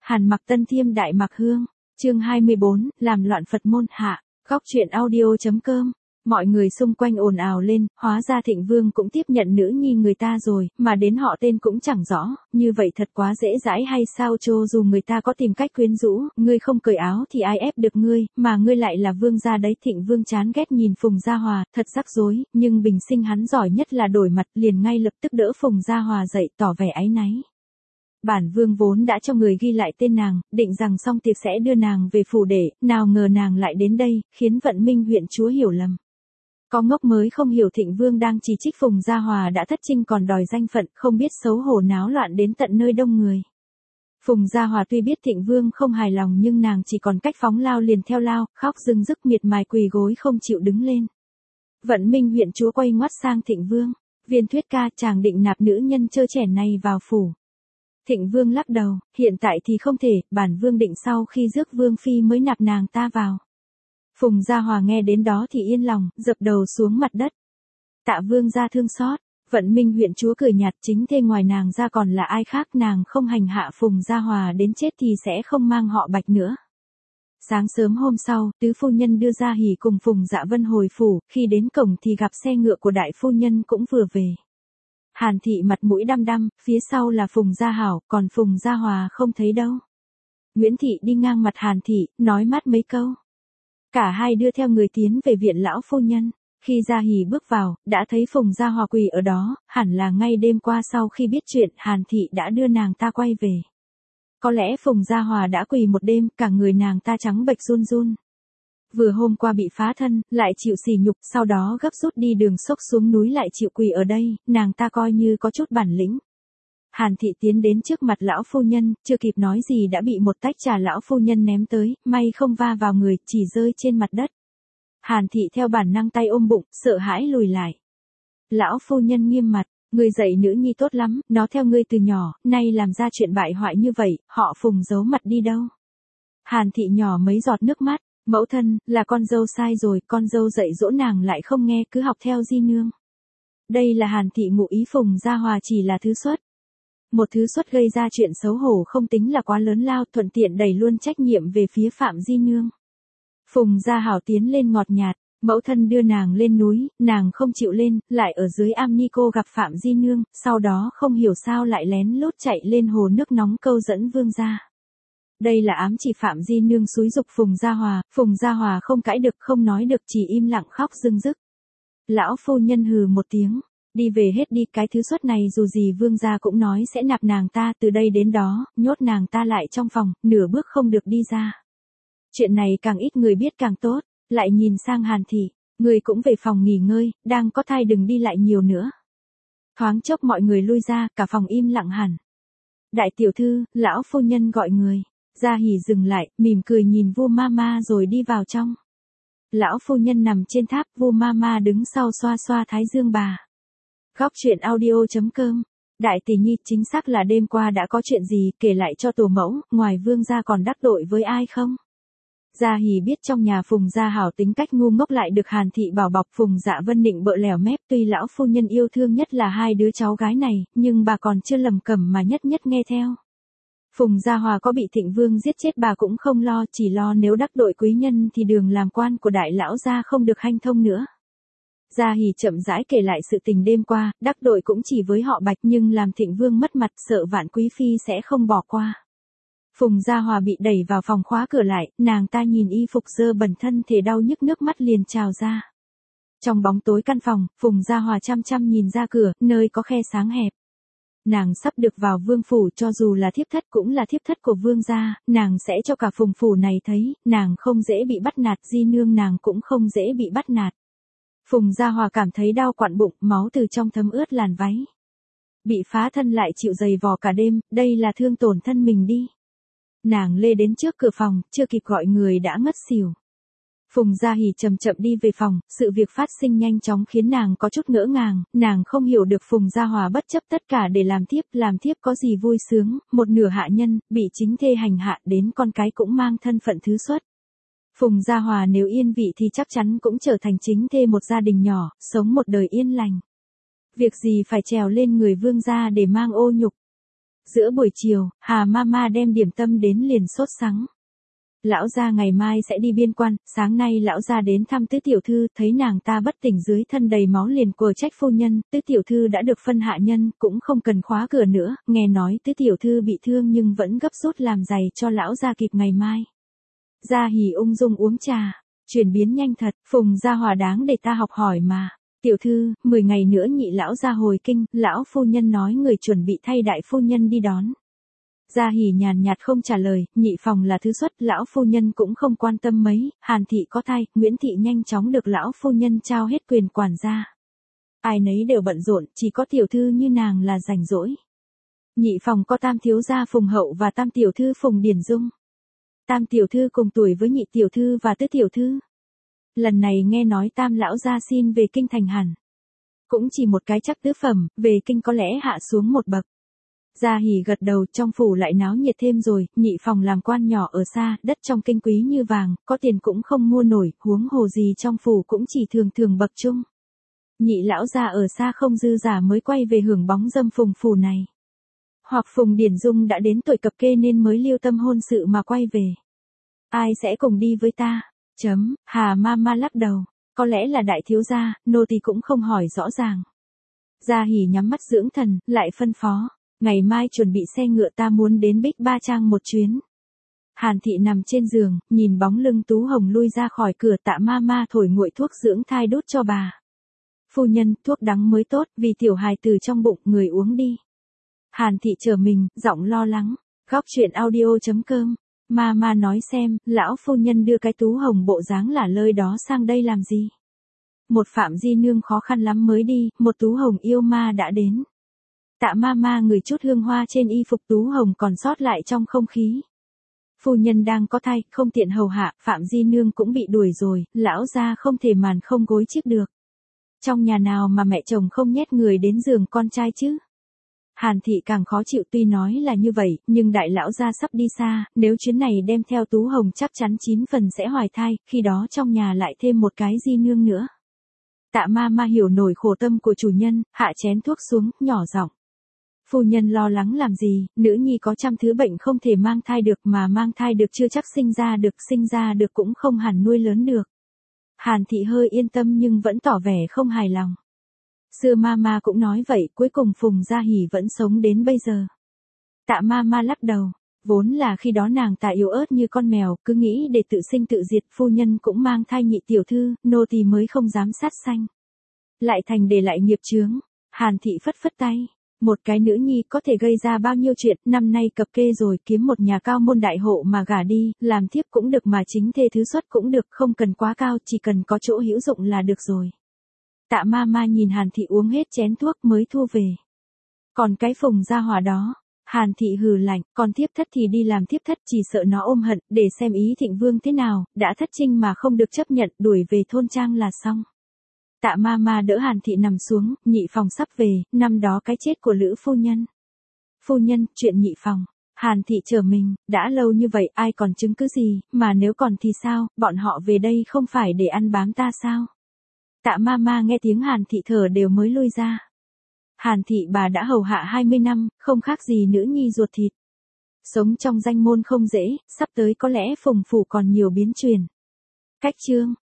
Hàn Mặc Tân Thiêm Đại Mặc Hương, chương 24, làm loạn Phật môn hạ, góc truyện audio.com. Mọi người xung quanh ồn ào lên, hóa ra Thịnh Vương cũng tiếp nhận nữ nhi người ta rồi, mà đến họ tên cũng chẳng rõ, như vậy thật quá dễ dãi hay sao? Cho dù người ta có tìm cách quyến rũ, ngươi không cởi áo thì ai ép được ngươi, mà ngươi lại là vương gia đấy. Thịnh Vương chán ghét nhìn Phùng Gia Hòa, thật rắc rối, nhưng bình sinh hắn giỏi nhất là đổi mặt, liền ngay lập tức đỡ Phùng Gia Hòa dậy tỏ vẻ áy náy. Bản vương vốn đã cho người ghi lại tên nàng, định rằng xong tiệc sẽ đưa nàng về phủ để, nào ngờ nàng lại đến đây, khiến Vận Minh huyện chúa hiểu lầm. Có ngốc mới không hiểu Thịnh Vương đang chỉ trích Phùng Gia Hòa đã thất trinh còn đòi danh phận, không biết xấu hổ náo loạn đến tận nơi đông người. Phùng Gia Hòa tuy biết Thịnh Vương không hài lòng nhưng nàng chỉ còn cách phóng lao liền theo lao, khóc rưng rức miệt mài quỳ gối không chịu đứng lên. Vận Minh huyện chúa quay ngoắt sang Thịnh Vương, Viên Thuyết ca, chàng định nạp nữ nhân trơ trẻ này vào phủ. Thịnh Vương lắc đầu, hiện tại thì không thể, bản vương định sau khi rước vương phi mới nạp nàng ta vào. Phùng Gia Hòa nghe đến đó thì yên lòng, dập đầu xuống mặt đất. Tạ vương gia thương xót. Vận Minh huyện chúa cười nhạt, chính thê ngoài nàng ra còn là ai khác, nàng không hành hạ Phùng Gia Hòa đến chết thì sẽ không mang họ Bạch nữa. Sáng sớm hôm sau, tứ phu nhân đưa Gia Hỉ cùng Phùng Dạ Vân hồi phủ, khi đến cổng thì gặp xe ngựa của đại phu nhân cũng vừa về. Hàn Thị mặt mũi đăm đăm, phía sau là Phùng Gia Hảo, còn Phùng Gia Hòa không thấy đâu. Nguyễn Thị đi ngang mặt Hàn Thị, nói mát mấy câu. Cả hai đưa theo người tiến về viện lão phu nhân. Khi Gia Hỉ bước vào, đã thấy Phùng Gia Hòa quỳ ở đó, hẳn là ngay đêm qua sau khi biết chuyện Hàn Thị đã đưa nàng ta quay về. Có lẽ Phùng Gia Hòa đã quỳ một đêm, cả người nàng ta trắng bệch run run. Vừa hôm qua bị phá thân, lại chịu sỉ nhục, sau đó gấp rút đi đường xốc xuống núi lại chịu quỳ ở đây, nàng ta coi như có chút bản lĩnh. Hàn Thị tiến đến trước mặt lão phu nhân, chưa kịp nói gì đã bị một tách trà lão phu nhân ném tới, may không va vào người, chỉ rơi trên mặt đất. Hàn Thị theo bản năng tay ôm bụng, sợ hãi lùi lại. Lão phu nhân nghiêm mặt, ngươi dạy nữ nhi tốt lắm, nó theo ngươi từ nhỏ, nay làm ra chuyện bại hoại như vậy, họ Phùng giấu mặt đi đâu. Hàn Thị nhỏ mấy giọt nước mắt, mẫu thân, là con dâu sai rồi, con dâu dạy dỗ nàng lại không nghe, cứ học theo di nương. Đây là Hàn Thị ngụ ý Phùng Gia Hòa chỉ là thứ xuất. Một thứ xuất gây ra chuyện xấu hổ không tính là quá lớn lao, thuận tiện đẩy luôn trách nhiệm về phía Phạm di nương. Phùng Gia Hảo tiến lên ngọt nhạt, mẫu thân đưa nàng lên núi, nàng không chịu lên, lại ở dưới am ni cô gặp Phạm di nương, sau đó không hiểu sao lại lén lút chạy lên hồ nước nóng câu dẫn vương gia. Đây là ám chỉ Phạm di nương xúi giục Phùng Gia Hòa không cãi được không nói được chỉ im lặng khóc rưng rức. Lão phu nhân hừ một tiếng, đi về hết đi, cái thứ xuất này dù gì vương gia cũng nói sẽ nạp nàng ta, từ đây đến đó, nhốt nàng ta lại trong phòng, nửa bước không được đi ra. Chuyện này càng ít người biết càng tốt, lại nhìn sang Hàn Thị, người cũng về phòng nghỉ ngơi, đang có thai đừng đi lại nhiều nữa. Thoáng chốc mọi người lui ra, cả phòng im lặng hẳn. Đại tiểu thư, lão phu nhân gọi người. Gia Hỉ dừng lại, mỉm cười nhìn vua Mama rồi đi vào trong. Lão phu nhân nằm trên tháp, vua Mama đứng sau xoa xoa thái dương bà. Góc truyện audio.com. Đại tỷ nhi, chính xác là đêm qua đã có chuyện gì, kể lại cho tổ mẫu, ngoài vương gia còn đắc tội với ai không? Gia Hỉ biết trong nhà Phùng Gia Hảo tính cách ngu ngốc lại được Hàn Thị bảo bọc, Phùng Dạ Vân nịnh bợ lẻo mép, tuy lão phu nhân yêu thương nhất là hai đứa cháu gái này, nhưng bà còn chưa lầm cẩm mà nhất nhất nghe theo. Phùng Gia Hòa có bị Thịnh Vương giết chết bà cũng không lo, chỉ lo nếu đắc tội quý nhân thì đường làm quan của đại lão gia không được hanh thông nữa. Gia Hỉ chậm rãi kể lại sự tình đêm qua, đắc tội cũng chỉ với họ Bạch nhưng làm Thịnh Vương mất mặt, sợ Vạn quý phi sẽ không bỏ qua. Phùng Gia Hòa bị đẩy vào phòng khóa cửa lại, nàng ta nhìn y phục dơ bẩn thân thể đau nhức nước mắt liền trào ra. Trong bóng tối căn phòng, Phùng Gia Hòa chăm chăm nhìn ra cửa, nơi có khe sáng hẹp. Nàng sắp được vào vương phủ, cho dù là thiếp thất cũng là thiếp thất của vương gia, nàng sẽ cho cả Phùng phủ này thấy, nàng không dễ bị bắt nạt, di nương nàng cũng không dễ bị bắt nạt. Phùng Gia Hòa cảm thấy đau quặn bụng, máu từ trong thấm ướt làn váy. Bị phá thân lại chịu giày vò cả đêm, đây là thương tổn thân mình đi. Nàng lê đến trước cửa phòng, chưa kịp gọi người đã ngất xỉu. Phùng Gia Hỉ chậm chậm đi về phòng, sự việc phát sinh nhanh chóng khiến nàng có chút ngỡ ngàng, nàng không hiểu được Phùng Gia Hòa bất chấp tất cả để làm thiếp có gì vui sướng, một nửa hạ nhân, bị chính thê hành hạ đến con cái cũng mang thân phận thứ xuất. Phùng Gia Hòa nếu yên vị thì chắc chắn cũng trở thành chính thê một gia đình nhỏ, sống một đời yên lành. Việc gì phải trèo lên người vương gia để mang ô nhục. Giữa buổi chiều, Hà Mama đem điểm tâm đến liền sốt sắng. Lão gia ngày mai sẽ đi biên quan, sáng nay lão gia đến thăm tứ tiểu thư, thấy nàng ta bất tỉnh dưới thân đầy máu liền quờ trách phu nhân, tứ tiểu thư đã được phân hạ nhân, cũng không cần khóa cửa nữa, nghe nói tứ tiểu thư bị thương nhưng vẫn gấp rút làm giày cho lão gia kịp ngày mai. Gia Hỉ ung dung uống trà, chuyển biến nhanh thật, Phùng Gia Hòa đáng để ta học hỏi mà. Tiểu thư, 10 ngày nữa nhị lão gia hồi kinh, lão phu nhân nói người chuẩn bị thay đại phu nhân đi đón. Gia Hỉ nhàn nhạt không trả lời, nhị phòng là thứ xuất, lão phu nhân cũng không quan tâm mấy, Hàn thị có thai, Nguyễn thị nhanh chóng được lão phu nhân trao hết quyền quản gia. Ai nấy đều bận rộn, chỉ có tiểu thư như nàng là rảnh rỗi. Nhị phòng có tam thiếu gia Phùng Hậu và tam tiểu thư Phùng Điển Dung. Tam tiểu thư cùng tuổi với nhị tiểu thư và tứ tiểu thư. Lần này nghe nói tam lão gia xin về kinh thành hẳn. Cũng chỉ một cái chắc tứ phẩm, về kinh có lẽ hạ xuống một bậc. Gia Hỉ gật đầu, trong phủ lại náo nhiệt thêm rồi, nhị phòng làm quan nhỏ ở xa, đất trong kinh quý như vàng, có tiền cũng không mua nổi, huống hồ gì trong phủ cũng chỉ thường thường bậc trung. Nhị lão gia ở xa không dư giả mới quay về hưởng bóng dâm Phùng phủ này. Hoặc Phùng Điển Dung đã đến tuổi cập kê nên mới liêu tâm hôn sự mà quay về. Ai sẽ cùng đi với ta? Hà Mama lắc đầu, có lẽ là đại thiếu gia, nô tỳ cũng không hỏi rõ ràng. Gia Hỉ nhắm mắt dưỡng thần, lại phân phó. Ngày mai chuẩn bị xe ngựa, ta muốn đến Bích Ba Trang một chuyến. Hàn thị nằm trên giường, nhìn bóng lưng Tú Hồng lui ra khỏi cửa, Tạ Mama thổi nguội thuốc dưỡng thai đút cho bà. Phu nhân, thuốc đắng mới tốt, vì tiểu hài từ trong bụng, người uống đi. Hàn thị trở mình, giọng lo lắng. Góc truyện audio.com. Mama nói xem, lão phu nhân đưa cái Tú Hồng bộ dáng lả lơi đó sang đây làm gì? Một Phạm Di nương khó khăn lắm mới đi, một Tú Hồng yêu ma đã đến. Tạ Mama ngửi chút hương hoa trên y phục Tú Hồng còn sót lại trong không khí. Phu nhân đang có thai, không tiện hầu hạ, Phạm Di nương cũng bị đuổi rồi, lão gia không thể màn không gối chiếc được. Trong nhà nào mà mẹ chồng không nhét người đến giường con trai chứ? Hàn thị càng khó chịu, tuy nói là như vậy, nhưng đại lão gia sắp đi xa, nếu chuyến này đem theo Tú Hồng chắc chắn 9 phần sẽ hoài thai, khi đó trong nhà lại thêm một cái Di nương nữa. Tạ Mama hiểu nổi khổ tâm của chủ nhân, hạ chén thuốc xuống, nhỏ giọng. Phu nhân lo lắng làm gì, nữ nhi có trăm thứ bệnh không thể mang thai được, mà mang thai được chưa chắc sinh ra được cũng không hẳn nuôi lớn được. Hàn thị hơi yên tâm nhưng vẫn tỏ vẻ không hài lòng. Xưa Mama cũng nói vậy, cuối cùng Phùng Gia Hỉ vẫn sống đến bây giờ. Tạ Mama lắc đầu, vốn là khi đó nàng ta yếu ớt như con mèo, cứ nghĩ để tự sinh tự diệt, phu nhân cũng mang thai nhị tiểu thư, nô tỳ mới không dám sát sanh. Lại thành để lại nghiệp chướng. Hàn thị phất phất tay. Một cái nữ nhi có thể gây ra bao nhiêu chuyện, năm nay cập kê rồi, kiếm một nhà cao môn đại hộ mà gả đi, làm thiếp cũng được mà chính thê thứ xuất cũng được, không cần quá cao, chỉ cần có chỗ hữu dụng là được rồi. Tạ Mama nhìn Hàn thị uống hết chén thuốc mới thu về. Còn cái Phùng Gia Hòa đó, Hàn thị hừ lạnh, còn thiếp thất thì đi làm thiếp thất, chỉ sợ nó ôm hận, để xem ý Thịnh Vương thế nào, đã thất trinh mà không được chấp nhận, đuổi về thôn trang là xong. Tạ Mama đỡ Hàn thị nằm xuống, nhị phòng sắp về, năm đó cái chết của Lữ phu nhân. Phu nhân, chuyện nhị phòng. Hàn thị trở mình, đã lâu như vậy ai còn chứng cứ gì, mà nếu còn thì sao, bọn họ về đây không phải để ăn bám ta sao? Tạ Mama nghe tiếng Hàn thị thở đều mới lui ra. Hàn thị bà đã hầu hạ 20 năm, không khác gì nữ nhi ruột thịt. Sống trong danh môn không dễ, sắp tới có lẽ Phùng phủ còn nhiều biến chuyển. Cách chương